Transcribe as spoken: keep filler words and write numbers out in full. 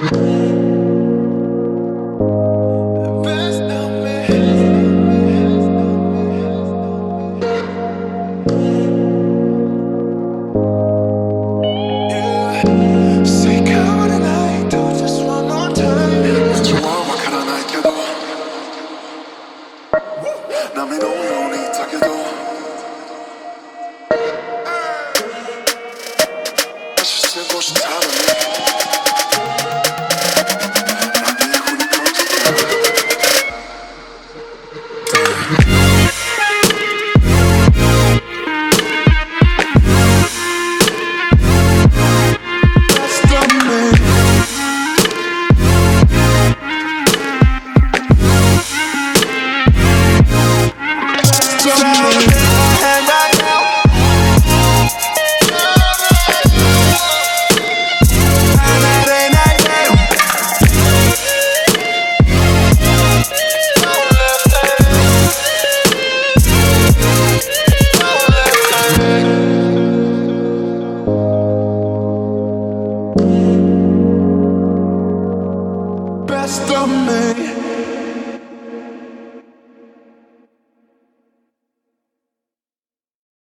Best of me. Yeah. Say come tonight, do just one more time. 좋아 와카라 나이켜도 남의 노연이 타게도 다시 쓰고 싶다는 best of me.